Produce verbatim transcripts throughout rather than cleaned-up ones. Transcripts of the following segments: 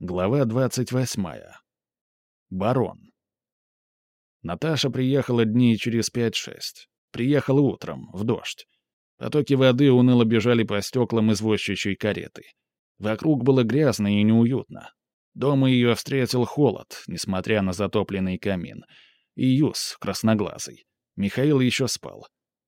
Глава двадцать восьмая. Барон. Наташа приехала дней через пять-шесть. Приехала утром, в дождь. Потоки воды уныло бежали по стеклам извозчичьей кареты. Вокруг было грязно и неуютно. Дома ее встретил холод, несмотря на затопленный камин. И Юс, красноглазый. Михаил еще спал.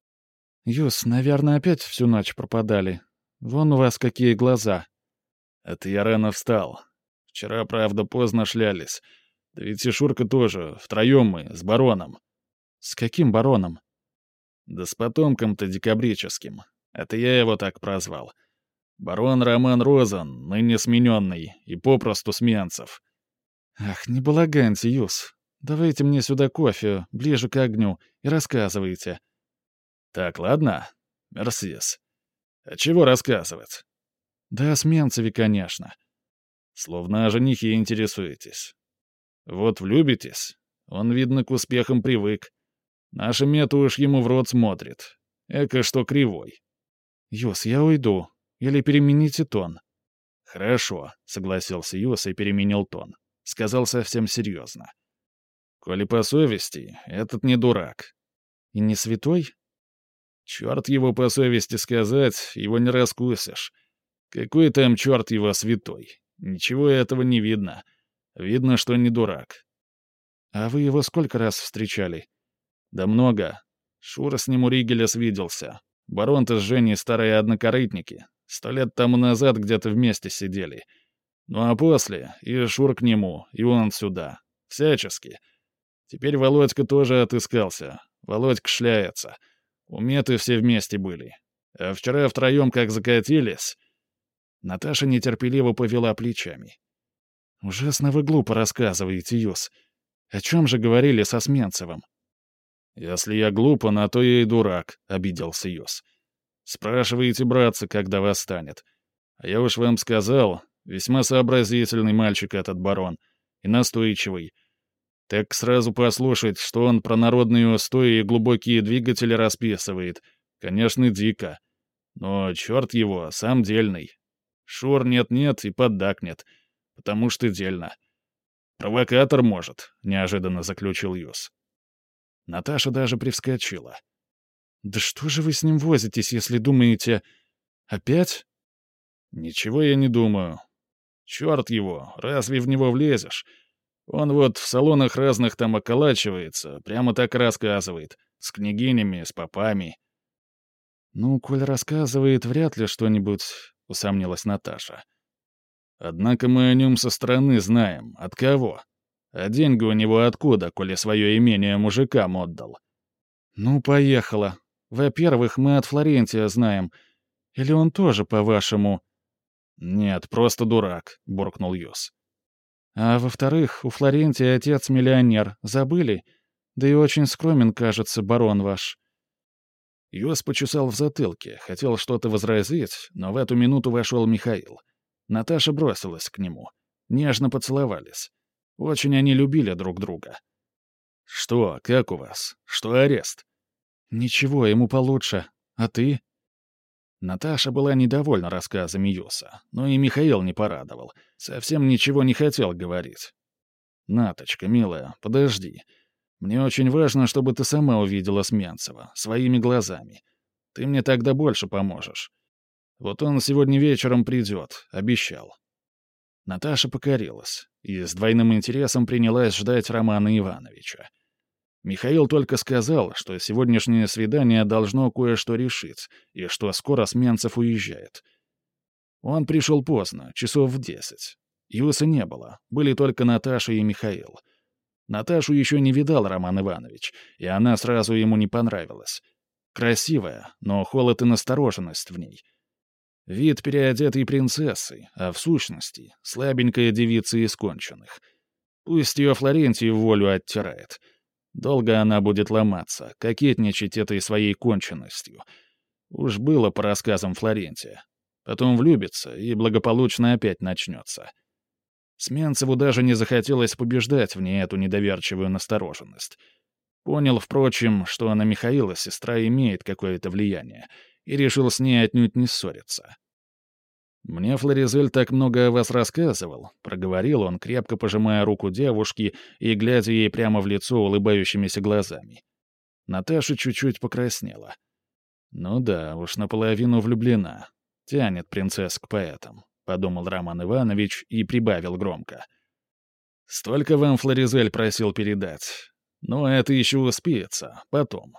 «Юс, наверное, опять всю ночь пропадали. Вон у вас какие глаза». «Это я рано встал. Вчера, правда, поздно шлялись. Да ведь и Шурка тоже. Втроем мы, с бароном». «С каким бароном?» «Да с потомком-то декабрическим. Это я его так прозвал. Барон Роман Розан, ныне смененный, и попросту Сменцев». «Ах, не балаганьте, Юс. Давайте мне сюда кофе, ближе к огню, и рассказывайте». «Так, ладно? Мерсис. А чего рассказывать?» «Да о Сменцеве, конечно». «Словно о женихе интересуетесь. Вот влюбитесь. Он, видно, к успехам привык. Наша мета уж ему в рот смотрит. Эко что кривой». «Юс, я уйду. Или перемените тон». «Хорошо», — согласился Юс и переменил тон. Сказал совсем серьезно. «Коли по совести, этот не дурак». «И не святой?» «Черт его по совести сказать, его не раскусишь. Какой там черт его святой? Ничего этого не видно. Видно, что не дурак». «А вы его сколько раз встречали?» «Да много. Шура с ним у Ригеля свиделся. Барон-то с Женей старые однокорытники. Сто лет тому назад где-то вместе сидели. Ну а после и Шур к нему, и он сюда. Всячески. Теперь Володька тоже отыскался. Володька шляется. У Меты все вместе были. А вчера втроем как закатились...» Наташа нетерпеливо повела плечами. «Ужасно вы глупо рассказываете, Юс. О чем же говорили со Сменцевым?» «Если я глупо, на то я и дурак», — обиделся Юс. «Спрашиваете, братцы, когда восстанет. А я уж вам сказал, весьма сообразительный мальчик этот барон. И настойчивый. Так сразу послушать, что он про народные устои и глубокие двигатели расписывает. Конечно, дико. Но черт его, сам дельный. Шур нет-нет и поддакнет. Потому что дельно. Провокатор, может», — неожиданно заключил Юс. Наташа даже привскочила. «Да что же вы с ним возитесь, если думаете... Опять?» «Ничего я не думаю. Черт его, разве в него влезешь? Он вот в салонах разных там околачивается, прямо так рассказывает. С княгинями, с попами». «Ну, коль рассказывает, вряд ли что-нибудь...» — усомнилась Наташа. «Однако мы о нем со стороны знаем. От кого? А деньги у него откуда, коли свое имение мужикам отдал?» «Ну, поехала. Во-первых, мы от Флорентия знаем. Или он тоже, по-вашему...» «Нет, просто дурак», — буркнул Юс. «А во-вторых, у Флорентия отец миллионер. Забыли? Да и очень скромен, кажется, барон ваш». Юс почесал в затылке, хотел что-то возразить, но в эту минуту вошел Михаил. Наташа бросилась к нему. Нежно поцеловались. Очень они любили друг друга. «Что, как у вас? Что арест?» «Ничего, ему получше. А ты?» Наташа была недовольна рассказами Юса, но и Михаил не порадовал. Совсем ничего не хотел говорить. «Наточка, милая, подожди. Мне очень важно, чтобы ты сама увидела Сменцева, своими глазами. Ты мне тогда больше поможешь. Вот он сегодня вечером придет, обещал». Наташа покорилась и с двойным интересом принялась ждать Романа Ивановича. Михаил только сказал, что сегодняшнее свидание должно кое-что решить, и что скоро Сменцев уезжает. Он пришел поздно, часов в десять. Юса не было, были только Наташа и Михаил. Наташу еще не видал Роман Иванович, и она сразу ему не понравилась. Красивая, но холод и настороженность в ней. Вид переодетой принцессы, а в сущности слабенькая девица из конченых. Пусть ее Флорентий в волю оттирает. Долго она будет ломаться, кокетничать этой своей конченностью. Уж было по рассказам Флорентия. Потом влюбится, и благополучно опять начнется. Сменцеву даже не захотелось побеждать в ней эту недоверчивую настороженность. Понял, впрочем, что на Михаила сестра имеет какое-то влияние, и решил с ней отнюдь не ссориться. «Мне Флоризель так много о вас рассказывал», — проговорил он, крепко пожимая руку девушки и глядя ей прямо в лицо улыбающимися глазами. Наташа чуть-чуть покраснела. «Ну да, уж наполовину влюблена. Тянет принцесс к поэтам», — подумал Роман Иванович и прибавил громко. «Столько вам Флоризель просил передать. Но это еще успеется, потом».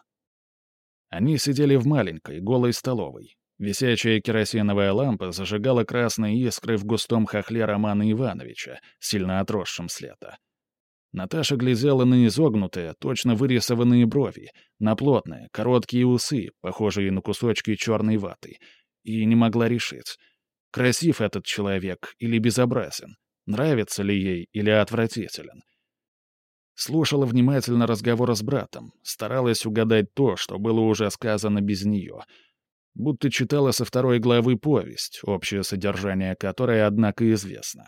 Они сидели в маленькой, голой столовой. Висячая керосиновая лампа зажигала красные искры в густом хохле Романа Ивановича, сильно отросшем с лета. Наташа глядела на изогнутые, точно вырисованные брови, на плотные, короткие усы, похожие на кусочки черной ваты, и не могла решить, красив этот человек или безобразен, нравится ли ей или отвратителен. Слушала внимательно разговор с братом, старалась угадать то, что было уже сказано без нее. Будто читала со второй главы повесть, общее содержание которой, однако, известно.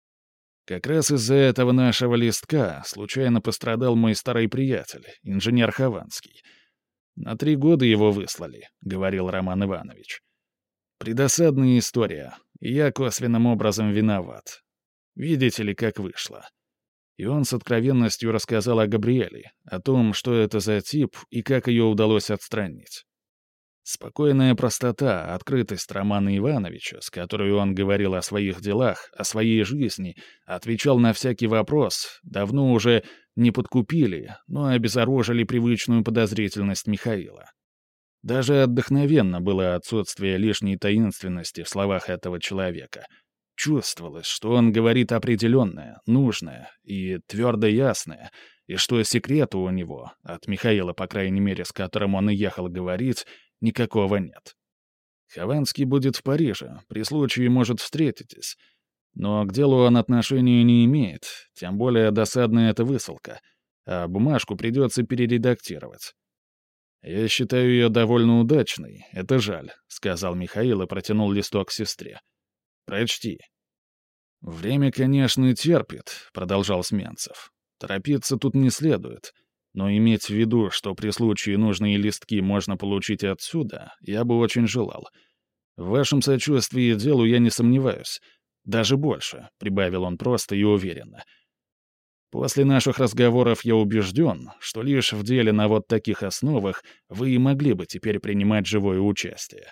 Как раз из-за этого нашего листка случайно пострадал мой старый приятель, инженер Хованский. На три года его выслали, — говорил Роман Иванович. Предосадная история, и я косвенным образом виноват. Видите ли, как вышло. И он с откровенностью рассказал о Габриэле, о том, что это за тип и как ее удалось отстранить. Спокойная простота, открытость Романа Ивановича, с которой он говорил о своих делах, о своей жизни, отвечал на всякий вопрос, давно уже не подкупили, но обезоружили привычную подозрительность Михаила. Даже отдохновенно было отсутствие лишней таинственности в словах этого человека. Чувствовалось, что он говорит определенное, нужное и твердо ясное, и что секрета у него, от Михаила, по крайней мере, с которым он и ехал говорить, никакого нет. Хованский будет в Париже, при случае, может, встретитесь. Но к делу он отношения не имеет, тем более досадная эта высылка, а бумажку придется перередактировать. «Я считаю ее довольно удачной, это жаль», — сказал Михаил и протянул листок сестре. «Прочти». «Время, конечно, терпит», — продолжал Сменцев. «Торопиться тут не следует. Но иметь в виду, что при случае нужные листки можно получить отсюда, я бы очень желал. В вашем сочувствии делу я не сомневаюсь. Даже больше», — прибавил он просто и уверенно. «После наших разговоров я убежден, что лишь в деле на вот таких основах вы и могли бы теперь принимать живое участие».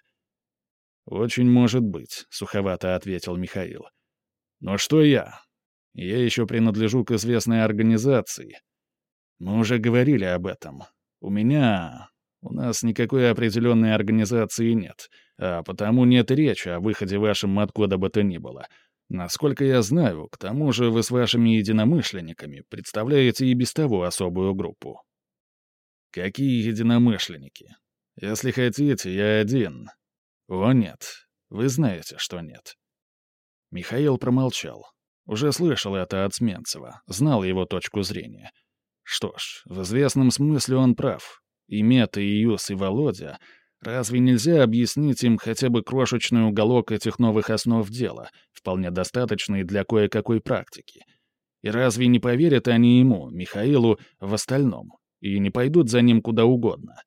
«Очень может быть», — суховато ответил Михаил. «Но что я? Я еще принадлежу к известной организации. Мы уже говорили об этом. У меня... У нас никакой определенной организации нет, а потому нет и речи о выходе вашим откуда бы то ни было. Насколько я знаю, к тому же вы с вашими единомышленниками представляете и без того особую группу». «Какие единомышленники? Если хотите, я один». «О, нет. Вы знаете, что нет». Михаил промолчал. Уже слышал это от Сменцева, знал его точку зрения. Что ж, в известном смысле он прав. И Мета, и Юс, и Володя, разве нельзя объяснить им хотя бы крошечный уголок этих новых основ дела, вполне достаточный для кое-какой практики? И разве не поверят они ему, Михаилу, в остальном, и не пойдут за ним куда угодно?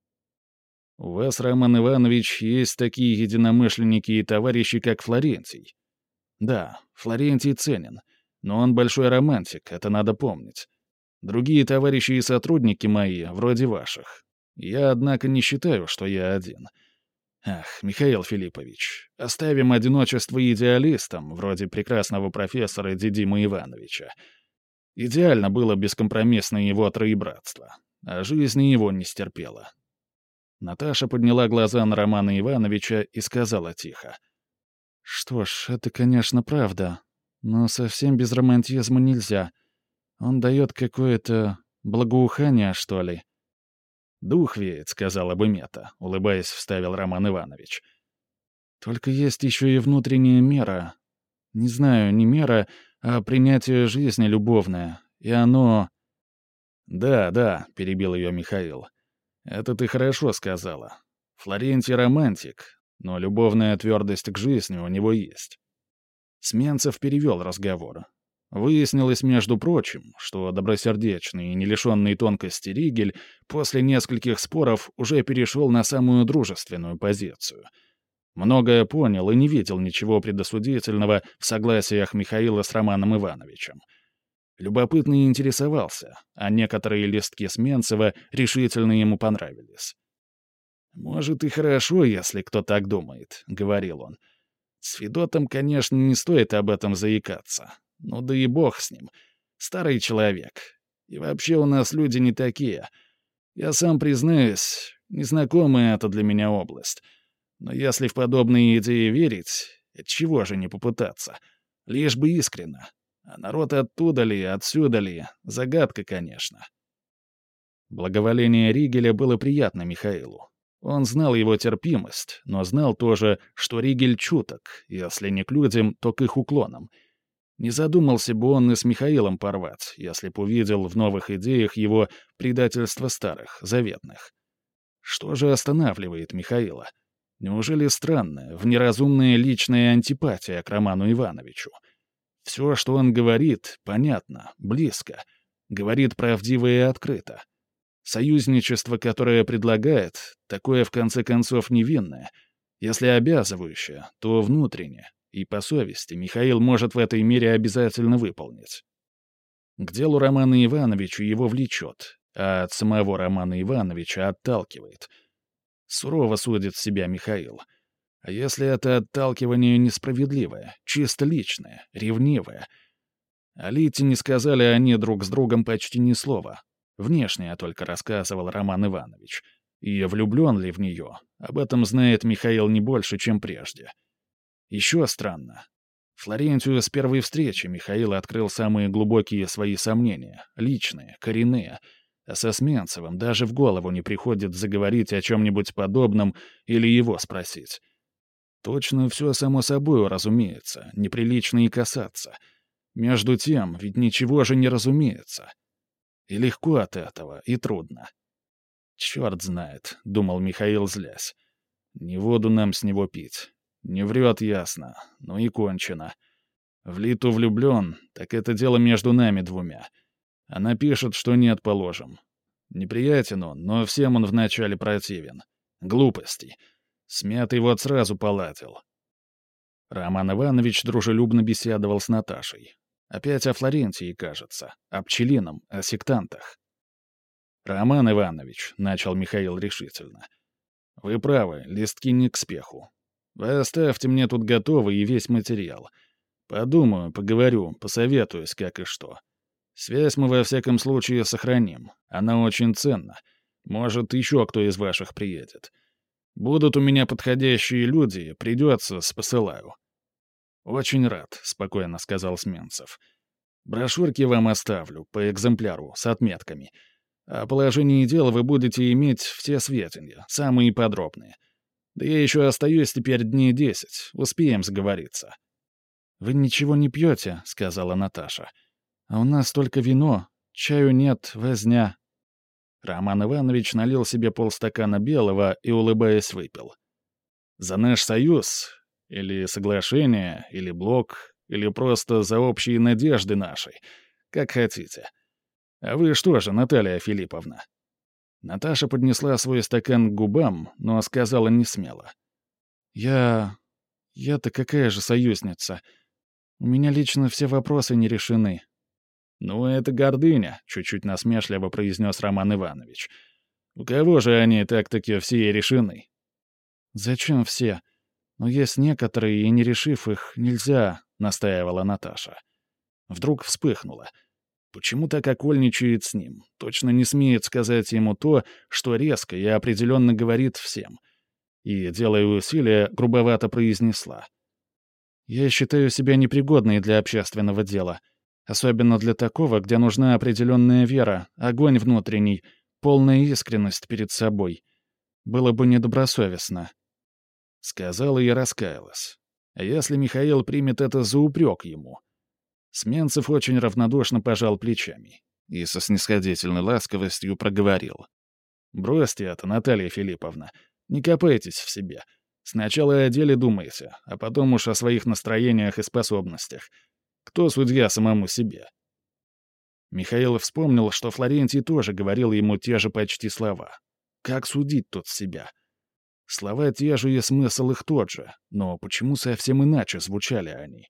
У вас, Роман Иванович, есть такие единомышленники и товарищи, как Флорентий. Да, Флорентий ценен, но он большой романтик, это надо помнить. Другие товарищи и сотрудники мои, вроде ваших. Я, однако, не считаю, что я один. Ах, Михаил Филиппович, оставим одиночество идеалистам, вроде прекрасного профессора Дидима Ивановича. Идеально было бескомпромиссное его троебратство, а жизнь и его не стерпела. Наташа подняла глаза на Романа Ивановича и сказала тихо. «Что ж, это, конечно, правда, но совсем без романтизма нельзя. Он дает какое-то благоухание, что ли». «Дух веет», — сказала бы Мета, улыбаясь, вставил Роман Иванович. «Только есть еще и внутренняя мера. Не знаю, не мера, а принятие жизни любовное. И оно...» «Да, да», — перебил ее Михаил. «Это ты хорошо сказала. Флорентий романтик, но любовная твердость к жизни у него есть». Сменцев перевел разговор. Выяснилось, между прочим, что добросердечный и не лишенный тонкости Ригель после нескольких споров уже перешел на самую дружественную позицию. Многое понял и не видел ничего предосудительного в согласиях Михаила с Романом Ивановичем. Любопытно и интересовался, а некоторые листки Сменцева решительно ему понравились. «Может, и хорошо, если кто так думает», — говорил он. «С Федотом, конечно, не стоит об этом заикаться. Ну да и бог с ним. Старый человек. И вообще у нас люди не такие. Я сам признаюсь, незнакомая это для меня область. Но если в подобные идеи верить, отчего же не попытаться? Лишь бы искренно. А народ оттуда ли, отсюда ли, загадка, конечно». Благоволение Ригеля было приятно Михаилу. Он знал его терпимость, но знал тоже, что Ригель чуток, если не к людям, то к их уклонам. Не задумался бы он и с Михаилом порвать, если б увидел в новых идеях его предательство старых, заветных. Что же останавливает Михаила? Неужели странная, неразумная личная антипатия к Роману Ивановичу? Все, что он говорит, понятно, близко. Говорит правдиво и открыто. Союзничество, которое предлагает, такое в конце концов невинное. Если обязывающее, то внутренне, и по совести Михаил может в этой мере обязательно выполнить. К делу Романа Ивановича его влечет, а от самого Романа Ивановича отталкивает. Сурово судит себя Михаил. А если это отталкивание несправедливое, чисто личное, ревнивое? О Лите не сказали они друг с другом почти ни слова. Внешне только рассказывал Роман Иванович. И влюблен ли в нее, об этом знает Михаил не больше, чем прежде. Еще странно. Флорентию с первой встречи Михаил открыл самые глубокие свои сомнения, личные, коренные, а со Сменцевым даже в голову не приходит заговорить о чем-нибудь подобном или его спросить. Точно все само собой разумеется, неприлично и касаться. Между тем, ведь ничего же не разумеется. И легко от этого, и трудно. «Черт знает», — думал Михаил, злясь. «Не воду нам с него пить. Не врет, ясно, но и кончено. В Литу влюблен, так это дело между нами двумя. Она пишет, что нет, положим. Неприятен он, но всем он вначале противен. Глупости. Смятый вот сразу поладил». Роман Иванович дружелюбно беседовал с Наташей. Опять о Флорентии, кажется, о Пчелином, о сектантах. «Роман Иванович», — начал Михаил решительно, — «вы правы, листки не к спеху. Вы оставьте мне тут готовый и весь материал. Подумаю, поговорю, посоветуюсь, как и что. Связь мы во всяком случае сохраним. Она очень ценна. Может, еще кто из ваших приедет. Будут у меня подходящие люди, придется, спосылаю». «Очень рад», — спокойно сказал Сменцев. «Брошюрки вам оставлю, по экземпляру, с отметками. О положении дела вы будете иметь все сведения, самые подробные. Да я еще остаюсь теперь дней десять, успеем сговориться». «Вы ничего не пьете», — сказала Наташа. «А у нас только вино, чаю нет, возня». Роман Иванович налил себе полстакана белого и, улыбаясь, выпил. «За наш союз, или соглашение, или блок, или просто за общие надежды наши, как хотите. А вы что же, Наталья Филипповна?» Наташа поднесла свой стакан к губам, но сказала несмело. «Я... я-то какая же союзница? У меня лично все вопросы не решены». «Ну, это гордыня», — чуть-чуть насмешливо произнес Роман Иванович. «У кого же они так-таки все решены?» «Зачем все? Но есть некоторые, и не решив их, нельзя», — настаивала Наташа. Вдруг вспыхнула. Почему так окольничает с ним? Точно не смеет сказать ему то, что резко и определенно говорит всем. И, делая усилия, грубовато произнесла. «Я считаю себя непригодной для общественного дела. Особенно для такого, где нужна определенная вера, огонь внутренний, полная искренность перед собой. Было бы недобросовестно». Сказала и раскаялась. А если Михаил примет это за упрек ему? Сменцев очень равнодушно пожал плечами и со снисходительной ласковостью проговорил. «Бросьте это, Наталья Филипповна. Не копайтесь в себе. Сначала о деле думайте, а потом уж о своих настроениях и способностях. Кто судья самому себе?» Михаил вспомнил, что Флорентий тоже говорил ему те же почти слова. Как судить тут себя? Слова те же и смысл их тот же, но почему совсем иначе звучали они?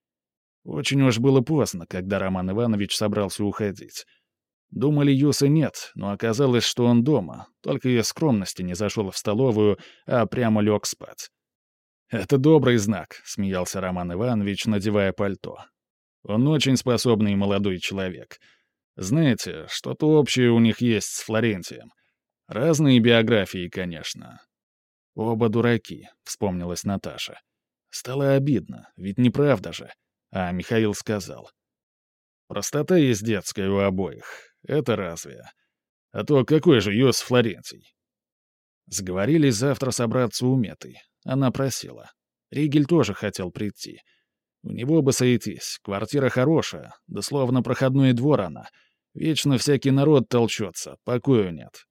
Очень уж было поздно, когда Роман Иванович собрался уходить. Думали, Юса нет, но оказалось, что он дома, только из скромности не зашел в столовую, а прямо лег спать. «Это добрый знак», — смеялся Роман Иванович, надевая пальто. «Он очень способный молодой человек. Знаете, что-то общее у них есть с Флорентием. Разные биографии, конечно». «Оба дураки», — вспомнилась Наташа. Стало обидно, ведь неправда же. А Михаил сказал. «Простота есть детская у обоих. Это разве? А то какой же Йос Флорентий?» Сговорились завтра собраться у Меты. Она просила. Ригель тоже хотел прийти. У него бы сойтись. Квартира хорошая, да словно проходной двор она. Вечно всякий народ толчется, покою нет.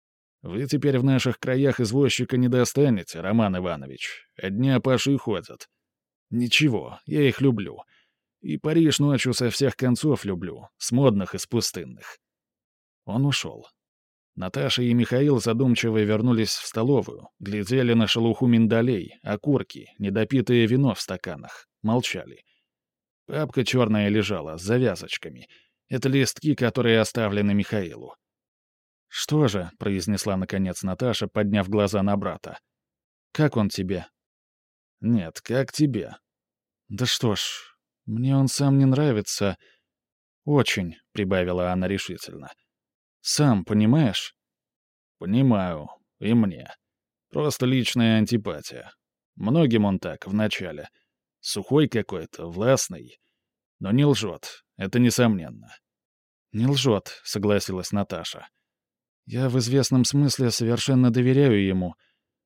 Вы теперь в наших краях извозчика не достанете, Роман Иванович. Одни опаши ходят. Ничего, я их люблю. И Париж ночью со всех концов люблю, с модных и с пустынных. Он ушел. Наташа и Михаил задумчиво вернулись в столовую, глядели на шелуху миндалей, окурки, недопитое вино в стаканах, молчали. Папка черная лежала, с завязочками. Это листки, которые оставлены Михаилу. «Что же?» — произнесла наконец Наташа, подняв глаза на брата. «Как он тебе?» «Нет, как тебе?» «Да что ж, мне он сам не нравится. Очень», — прибавила она решительно. «Сам понимаешь?» «Понимаю. И мне. Просто личная антипатия. Многим он так, вначале. Сухой какой-то, властный. Но не лжет. Это несомненно». «Не лжет», — согласилась Наташа. «Я в известном смысле совершенно доверяю ему.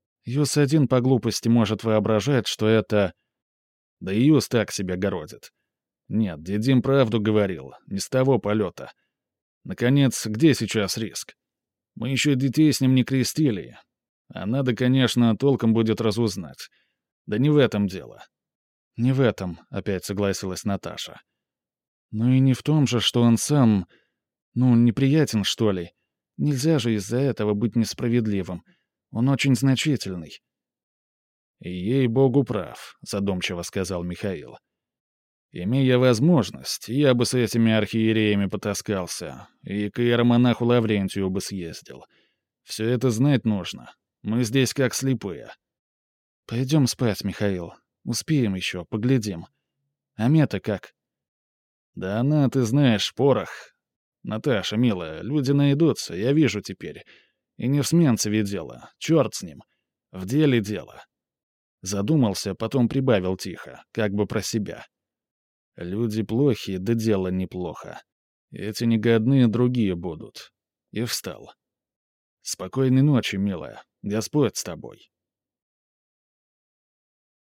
Юс один по глупости может воображать, что это...» «Да и Юс так себя городит. Нет, Дедим правду говорил, не с того полета. Наконец, где сейчас риск? Мы еще детей с ним не крестили. А надо, конечно, толком будет разузнать. Да не в этом дело». «Не в этом», — опять согласилась Наташа. «Ну и не в том же, что он сам... ну, неприятен, что ли. Нельзя же из-за этого быть несправедливым. Он очень значительный». «И ей-богу прав», — задумчиво сказал Михаил. «Имея возможность, я бы с этими архиереями потаскался, и к иеромонаху Лаврентию бы съездил. Все это знать нужно. Мы здесь как слепые». «Пойдем спать, Михаил. Успеем еще, поглядим. А Мета как?» «Да она, ты знаешь, порох. Наташа, милая, люди найдутся, я вижу теперь. И не в Сменцеве дело, черт с ним. В деле дело». Задумался, потом прибавил тихо, как бы про себя. «Люди плохи, да дело неплохо. Эти негодные другие будут». И встал. «Спокойной ночи, милая. Господь с тобой».